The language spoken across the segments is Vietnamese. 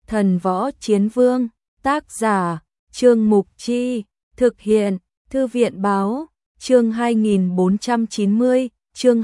Thần Võ Chiến Vương, tác giả, Trương Mục Chi, thực hiện, Thư viện Báo, chương 2490, chương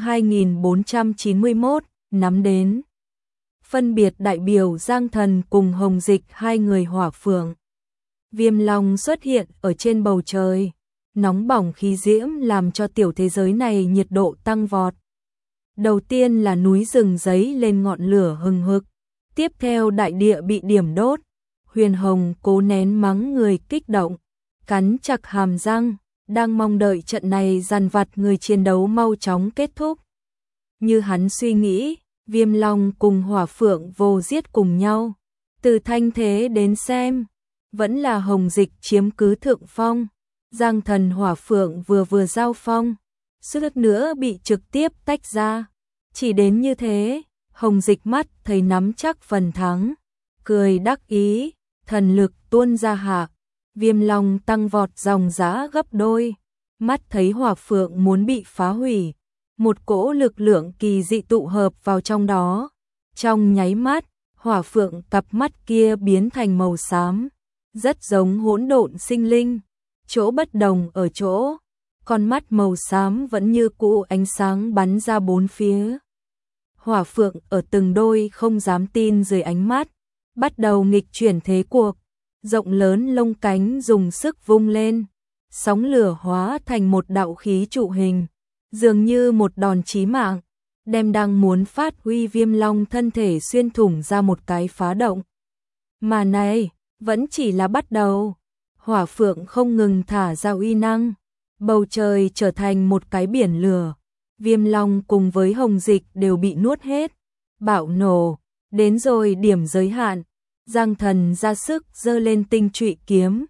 2491, nắm đến. Phân biệt đại biểu Giang Thần cùng Hồng Dịch hai người hỏa phượng. Viêm long xuất hiện ở trên bầu trời, nóng bỏng khí diễm làm cho tiểu thế giới này nhiệt độ tăng vọt. Đầu tiên là núi rừng giấy lên ngọn lửa hừng hực, tiếp theo đại địa bị điểm đốt. Huyền Hồng cố nén mắng người kích động, cắn chặt hàm răng, đang mong đợi trận này dằn vặt người chiến đấu mau chóng kết thúc. Như hắn suy nghĩ, Viêm Long cùng Hỏa Phượng vô giết cùng nhau. Từ thanh thế đến xem, vẫn là Hồng Dịch chiếm cứ thượng phong. Giang Thần Hỏa Phượng vừa giao phong, suýt nữa bị trực tiếp tách ra. Chỉ đến như thế, Hồng Dịch mắt thấy nắm chắc phần thắng, cười đắc ý, thần lực tuôn ra hạ. Viêm Long tăng vọt dòng dã gấp đôi, mắt thấy Hỏa Phượng muốn bị phá hủy. Một cỗ lực lượng kỳ dị tụ hợp vào trong đó. Trong nháy mắt, Hỏa Phượng cặp mắt kia biến thành màu xám, rất giống hỗn độn sinh linh. Chỗ bất đồng ở chỗ, con mắt màu xám vẫn như cũ ánh sáng bắn ra bốn phía. Hỏa Phượng ở từng đôi không dám tin dưới ánh mắt, bắt đầu nghịch chuyển thế cuộc. Rộng lớn lông cánh dùng sức vung lên, sóng lửa hóa thành một đạo khí trụ hình, dường như một đòn chí mạng, đem đang muốn phát huy Viêm Long thân thể xuyên thủng ra một cái phá động. Mà này, vẫn chỉ là bắt đầu. Hỏa Phượng không ngừng thả ra uy năng, bầu trời trở thành một cái biển lửa. Viêm Long cùng với Hồng Dịch đều bị nuốt hết. Bạo nổ, đến rồi điểm giới hạn. Giang Thần ra sức giơ lên tinh trụy kiếm.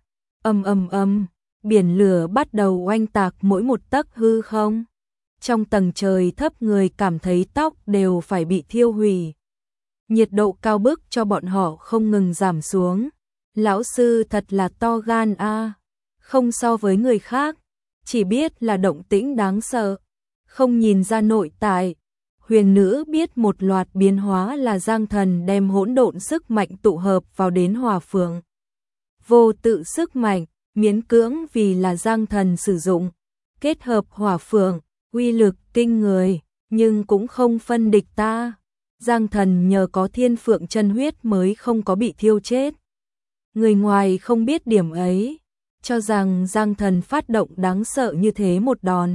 Âm, biển lửa bắt đầu oanh tạc mỗi một tấc hư không. Trong tầng trời thấp người cảm thấy tóc đều phải bị thiêu hủy. Nhiệt độ cao bức cho bọn họ không ngừng giảm xuống. Lão sư thật là to gan a, không so với người khác, chỉ biết là động tĩnh đáng sợ, không nhìn ra nội tại. Huyền nữ biết một loạt biến hóa là Giang Thần đem hỗn độn sức mạnh tụ hợp vào đến Hỏa Phượng. Vô tự sức mạnh, miễn cưỡng vì là Giang Thần sử dụng, kết hợp Hỏa Phượng, uy lực kinh người, nhưng cũng không phân địch ta. Giang Thần nhờ có Thiên Phượng chân huyết mới không có bị thiêu chết. Người ngoài không biết điểm ấy, cho rằng Giang Thần phát động đáng sợ như thế một đòn.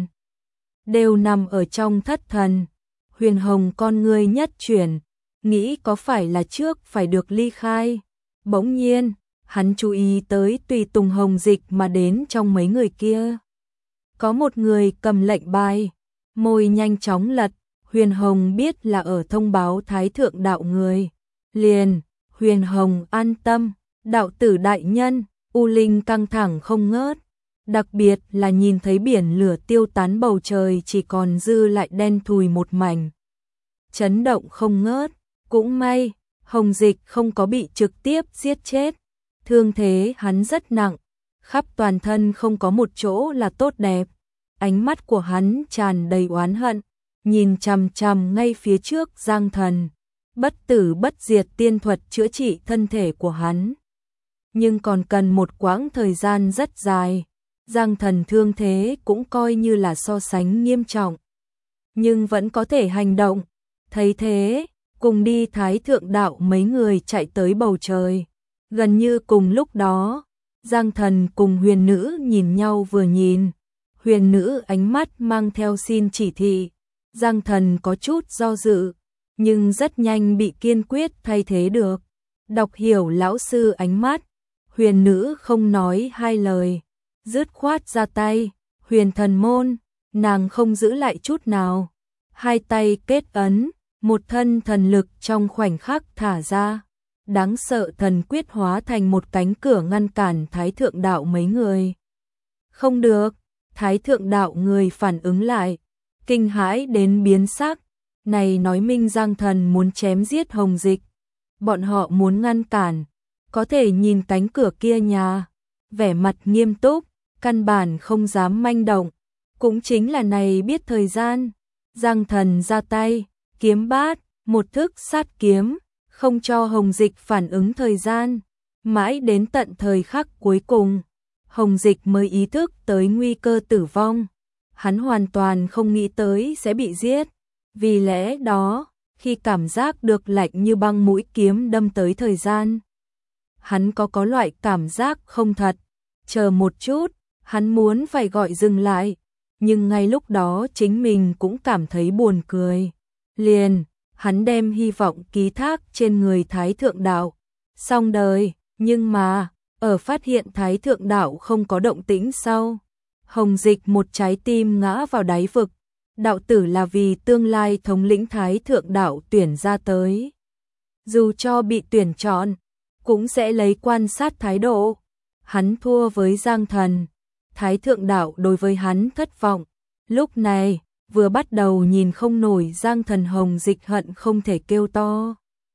Đều nằm ở trong thất thần. Huyền Hồng con ngươi nhất chuyển, nghĩ có phải là trước phải được ly khai. Bỗng nhiên, hắn chú ý tới tùy tùng Hồng Dịch mà đến trong mấy người kia. Có một người cầm lệnh bài, môi nhanh chóng lật. Huyền Hồng biết là ở thông báo Thái Thượng Đạo người. Liền, Huyền Hồng an tâm. Đạo tử đại nhân, U Linh căng thẳng không ngớt, đặc biệt là nhìn thấy biển lửa tiêu tán, bầu trời chỉ còn dư lại đen thùi một mảnh. Chấn động không ngớt, cũng may, Hồng Dịch không có bị trực tiếp giết chết. Thương thế hắn rất nặng, khắp toàn thân không có một chỗ là tốt đẹp. Ánh mắt của hắn tràn đầy oán hận, nhìn chằm chằm ngay phía trước Giang Thần. Bất tử bất diệt tiên thuật chữa trị thân thể của hắn. Nhưng còn cần một quãng thời gian rất dài. Giang Thần thương thế cũng coi như là so sánh nghiêm trọng, nhưng vẫn có thể hành động. Thấy thế, cùng đi Thái Thượng Đạo mấy người chạy tới bầu trời. Gần như cùng lúc đó, Giang Thần cùng Huyền nữ nhìn nhau vừa nhìn. Huyền nữ ánh mắt mang theo xin chỉ thị. Giang Thần có chút do dự, nhưng rất nhanh bị kiên quyết thay thế được. Đọc hiểu lão sư ánh mắt, Huyền nữ không nói hai lời, dứt khoát ra tay. Huyền thần môn, nàng không giữ lại chút nào. Hai tay kết ấn, một thân thần lực trong khoảnh khắc thả ra. Đáng sợ thần quyết hóa thành một cánh cửa ngăn cản Thái Thượng Đạo mấy người. Không được, Thái Thượng Đạo người phản ứng lại, kinh hãi đến biến sắc. Này nói minh Giang Thần muốn chém giết Hồng Dịch. Bọn họ muốn ngăn cản, có thể nhìn cánh cửa kia nhà, vẻ mặt nghiêm túc, căn bản không dám manh động. Cũng chính là này biết thời gian, Giang Thần ra tay, kiếm bát, một thức sát kiếm, không cho Hồng Dịch phản ứng thời gian. Mãi đến tận thời khắc cuối cùng, Hồng Dịch mới ý thức tới nguy cơ tử vong. Hắn hoàn toàn không nghĩ tới sẽ bị giết. Vì lẽ đó, khi cảm giác được lạnh như băng mũi kiếm đâm tới thời gian, hắn có loại cảm giác không thật. Chờ một chút, hắn muốn phải gọi dừng lại, nhưng ngay lúc đó chính mình cũng cảm thấy buồn cười. Liền, hắn đem hy vọng ký thác trên người Thái Thượng Đạo. Xong đời, nhưng mà, ở phát hiện Thái Thượng Đạo không có động tĩnh sau, Hồng Dịch một trái tim ngã vào đáy vực. Đạo tử là vì tương lai thống lĩnh Thái Thượng Đạo tuyển ra tới. Dù cho bị tuyển chọn, cũng sẽ lấy quan sát thái độ. Hắn thua với Giang Thần. Thái Thượng Đạo đối với hắn thất vọng. Lúc này, vừa bắt đầu nhìn không nổi Giang Thần, Hồng Dịch hận không thể kêu to.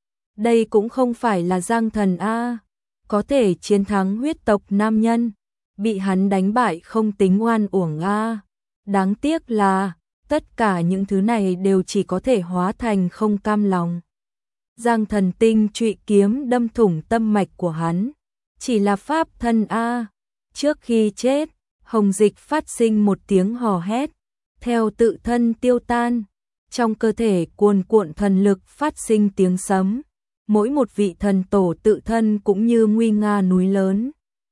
Đây cũng không phải là Giang Thần a, có thể chiến thắng huyết tộc nam nhân, bị hắn đánh bại không tính oan uổng a. Đáng tiếc là tất cả những thứ này đều chỉ có thể hóa thành không cam lòng. Giang Thần tinh trụy kiếm đâm thủng tâm mạch của hắn, chỉ là pháp thân a. Trước khi chết, Hồng Dịch phát sinh một tiếng hò hét, theo tự thân tiêu tan, trong cơ thể cuồn cuộn thần lực phát sinh tiếng sấm. Mỗi một vị thần tổ tự thân cũng như nguy nga núi lớn.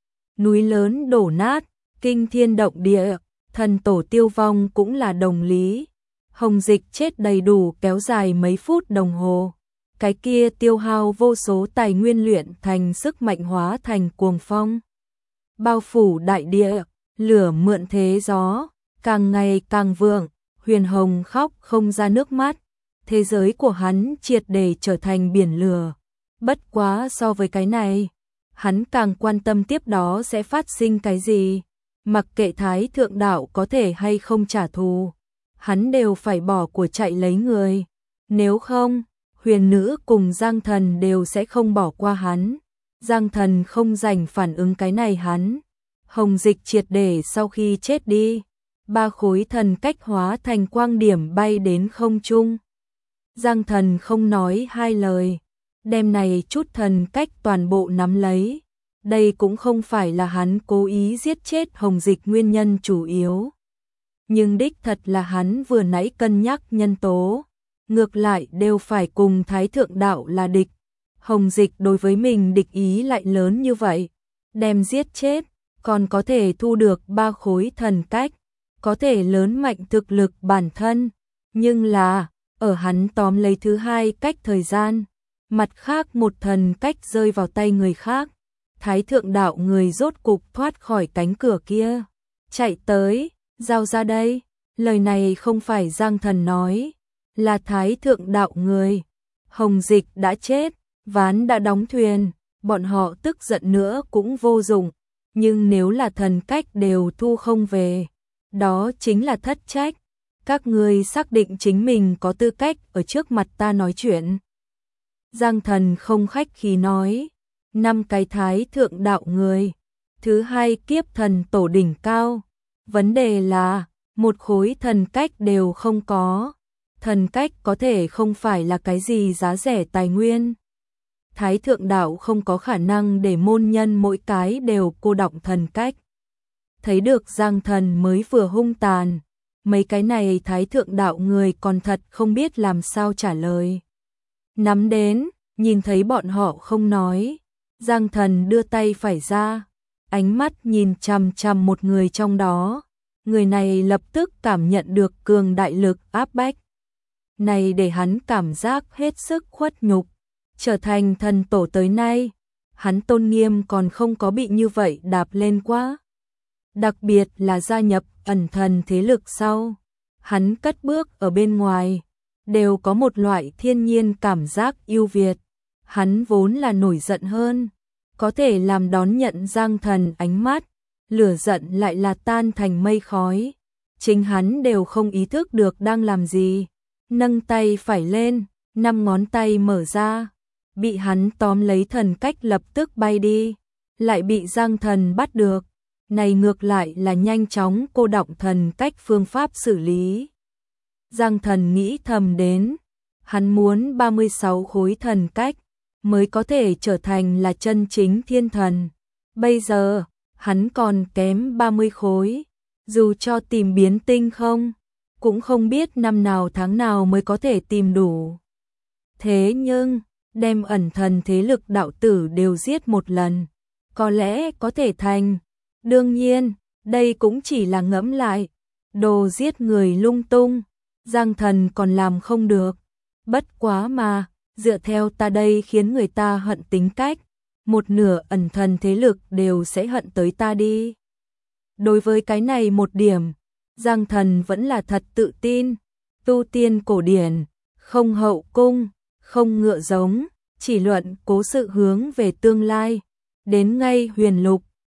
Núi lớn đổ nát, kinh thiên động địa, thần tổ tiêu vong cũng là đồng lý. Hồng Dịch chết đầy đủ kéo dài mấy phút đồng hồ. Cái kia tiêu hao vô số tài nguyên luyện thành sức mạnh hóa thành cuồng phong. Bao phủ đại địa, lửa mượn thế gió, càng ngày càng vượng. Huyền Hồng khóc không ra nước mắt. Thế giới của hắn triệt để trở thành biển lửa. Bất quá so với cái này, hắn càng quan tâm tiếp đó sẽ phát sinh cái gì. Mặc kệ Thái Thượng Đạo có thể hay không trả thù, hắn đều phải bỏ của chạy lấy người. Nếu không, Huyền Nữ cùng Giang Thần đều sẽ không bỏ qua hắn. Giang Thần không dành phản ứng cái này hắn. Hồng Dịch triệt để sau khi chết đi, 3 khối thần cách hóa thành quang điểm bay đến không trung. Giang Thần không nói hai lời, đem này chút thần cách toàn bộ nắm lấy. Đây cũng không phải là hắn cố ý giết chết Hồng Dịch nguyên nhân chủ yếu. Nhưng đích thật là hắn vừa nãy cân nhắc nhân tố. Ngược lại đều phải cùng Thái Thượng Đạo là địch. Hồng Dịch đối với mình địch ý lại lớn như vậy. Đem giết chết, còn có thể thu được 3 khối thần cách. Có thể lớn mạnh thực lực bản thân. Nhưng là, ở hắn tóm lấy thứ 2 cách thời gian. Mặt khác một thần cách rơi vào tay người khác. Thái Thượng Đạo người rốt cục thoát khỏi cánh cửa kia. Chạy tới, giao ra đây. Lời này không phải Giang Thần nói, là Thái Thượng Đạo người. Hồng Dịch đã chết, ván đã đóng thuyền, bọn họ tức giận nữa cũng vô dụng. Nhưng nếu là thần cách đều thu không về, đó chính là thất trách. Các ngươi xác định chính mình có tư cách ở trước mặt ta nói chuyện. Giang Thần không khách khí nói, 5 cái Thái Thượng Đạo người, thứ 2 kiếp thần tổ đỉnh cao. Vấn đề là, một khối thần cách đều không có. Thần cách có thể không phải là cái gì giá rẻ tài nguyên. Thái Thượng Đạo không có khả năng để môn nhân mỗi cái đều cô đọng thần cách. Thấy được Giang Thần mới vừa hung tàn, mấy cái này Thái Thượng Đạo người còn thật không biết làm sao trả lời. Nắm đến, nhìn thấy bọn họ không nói, Giang Thần đưa tay phải ra, ánh mắt nhìn chằm chằm một người trong đó. Người này lập tức cảm nhận được cường đại lực áp bách. Này để hắn cảm giác hết sức khuất nhục. Trở thành thần tổ tới nay, hắn tôn nghiêm còn không có bị như vậy đạp lên quá. Đặc biệt là gia nhập ẩn thần thế lực sau, hắn cất bước ở bên ngoài, đều có một loại thiên nhiên cảm giác ưu việt. Hắn vốn là nổi giận hơn, có thể làm đón nhận Giang Thần ánh mắt, lửa giận lại là tan thành mây khói. Chính hắn đều không ý thức được đang làm gì. Nâng tay phải lên, 5 ngón tay mở ra, bị hắn tóm lấy thần cách lập tức bay đi, lại bị Giang Thần bắt được. Này ngược lại là nhanh chóng cô đọng thần cách phương pháp xử lý. Giang Thần nghĩ thầm đến, hắn muốn 36 khối thần cách, mới có thể trở thành là chân chính thiên thần. Bây giờ, hắn còn kém 30 khối, dù cho tìm biến tinh không, cũng không biết năm nào tháng nào mới có thể tìm đủ. Thế nhưng, đem ẩn thần thế lực đạo tử đều giết một lần, có lẽ có thể thành. Đương nhiên, đây cũng chỉ là ngẫm lại, đồ giết người lung tung, Giang Thần còn làm không được. Bất quá mà, dựa theo ta đây khiến người ta hận tính cách, một nửa ẩn thần thế lực đều sẽ hận tới ta đi. Đối với cái này một điểm, Giang Thần vẫn là thật tự tin. Tu tiên cổ điển, không hậu cung, không ngựa giống, chỉ luận cố sự hướng về tương lai. Đến ngay huyền lục,